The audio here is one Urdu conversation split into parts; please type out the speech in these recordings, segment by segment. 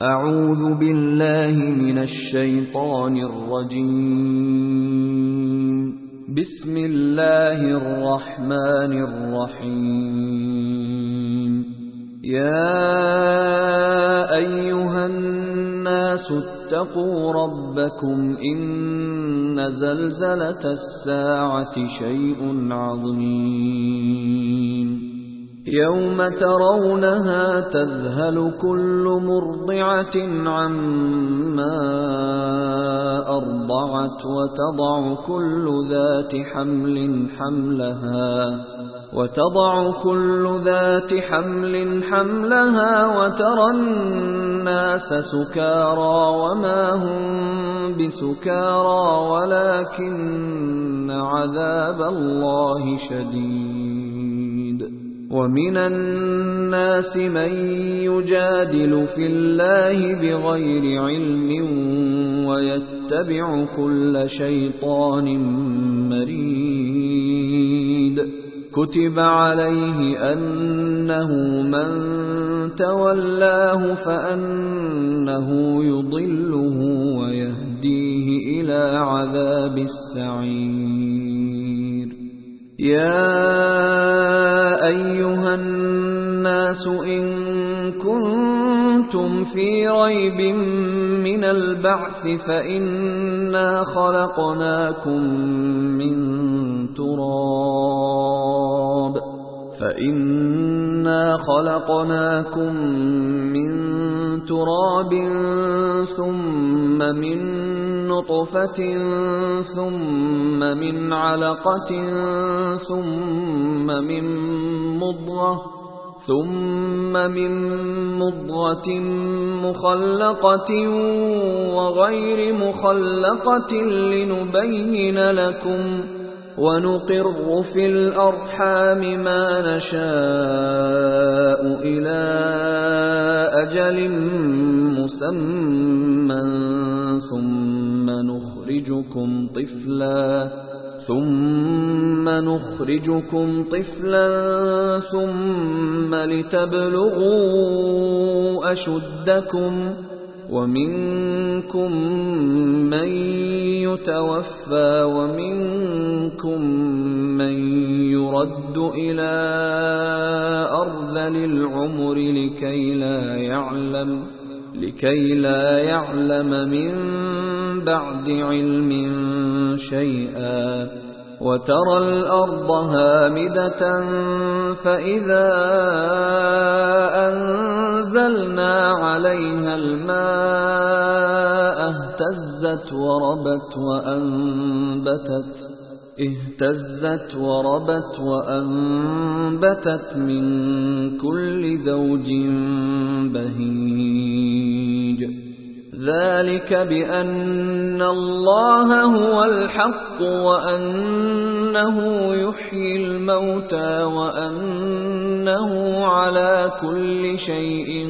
أعوذ بالله من الشيطان الرجيم. بسم الله الرحمن الرحيم. يا أيها الناس اتقوا ربكم إن زلزلة الساعة شيء عظيم يوم ترونها تذهل كل مرضعة عما أرضعت وتضع كل ذات حمل حملها وترى الناس سكارى وما هم بسكارى ولكن عذاب الله شديد. ومن الناس من يجادل في الله بغير علم ويتبع كل شيطان مريد. كتب عليه أنه من تولاه فأنه يضله ويهديه إلى عذاب السعير. يا أيها الناس إن كنتم في ريب من البعث فإنا خلقناكم من تراب ثم من نطفة ثم من علقة ثم من مضغة مخلقة وغير مخلقة لنبين لكم ونقر في الأرحام ما نشاء إلى أجل مسمى ثم نخرجكم طفلا ثم لتبلغوا أشدكم ومنكم من يتوفى ومنكم من يرد إلى أرذل العمر لكي لا يعلم من بعد علم شيئا. وترى الأرض هامدة فإذا أنزلنا عليها الماء اهتزت وربت وأنبتت من كل زوج بهيج. ذلك بأن الله هو الحق وأنه يحيي الموتى وأنه على كل شيء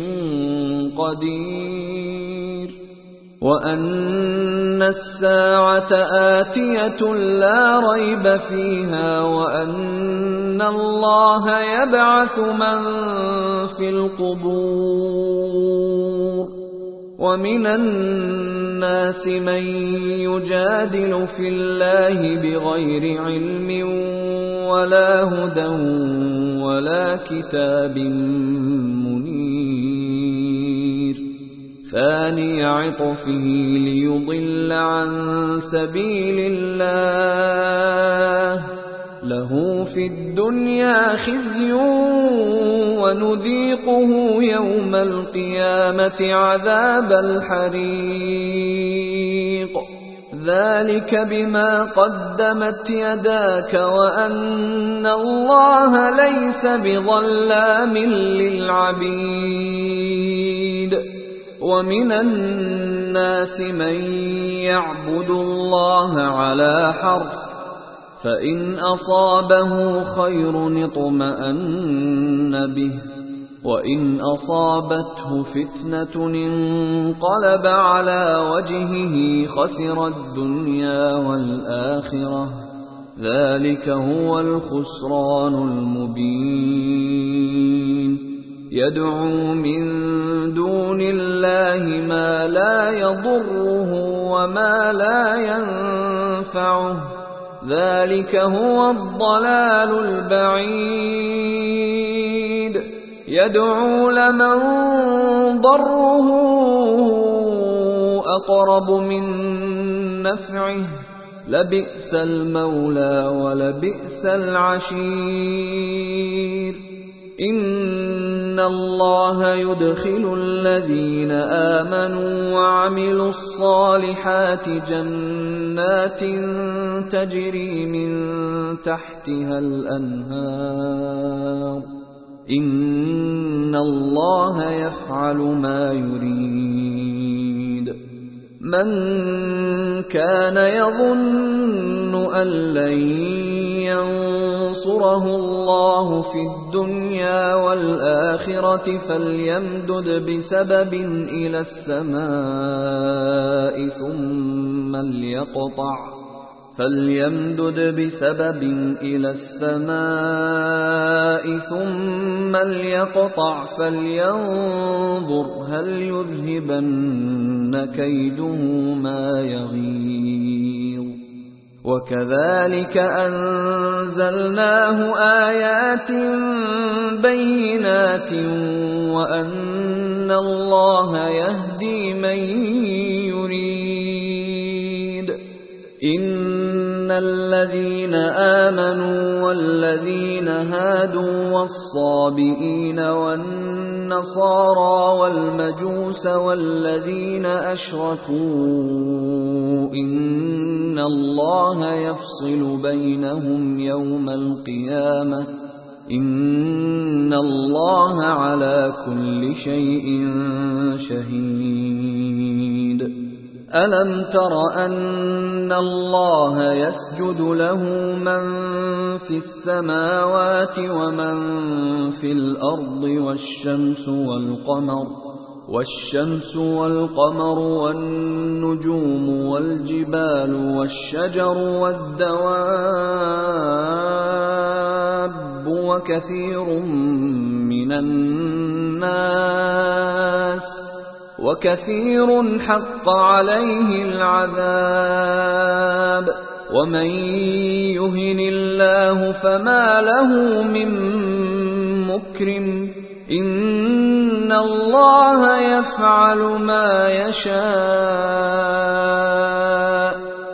قدير وأن الساعة آتية لا ريب فيها وأن الله يبعث من في القبور. ومن الناس من يجادل في الله بغير علم ولا هدى ولا كتاب منير. ثاني عطفه ليضل عن سبيل الله له في الدنيا خزي ونذيقه يوم القيامة عذاب الحريق. ذلك بما قدمت يداك وأن الله ليس بظلام للعبيد. ومن الناس من يعبد الله على حرف فإن أصابه خير اطمأن به وإن أصابته فتنة انقلب على وجهه خسر الدنيا والآخرة ذلك هو الخسران المبين. يدعو من دون الله الله ما لا يضره وما لا ينفعه ذلك هو الضلال البعيد يدعو لمن ضره أقرب من نفعه لبئس المولى ولبئس العشير إن الله يدخل الذين آمنوا وعملوا الصالحات جنات تجري من تحتها الأنهار إن الله يفعل ما يريد من كان يظن أن لن ينصره الله في الدنيا والآخرة فليمدد بسبب إلى السماء ثم ليقطع فلينظر هل يذهبن كيده ما يغيظ وكذلك أنزلناه آيات بينات وأن الله يهدي من يريد إن الذين آمنوا والذين هادوا والصابئين والنصارى والمجوس والذين أشركوا إن الله يفصل بينهم يوم القيامة إن الله على كل شيء شهيد ألم تر أن الله يسجد له من في السماوات ومن في الأرض والشمس والقمر والنجوم والجبال والشجر والدواب وكثير حق عليه العذاب ومن يهن الله فما له من مكرم إن الله يفعل ما يشاء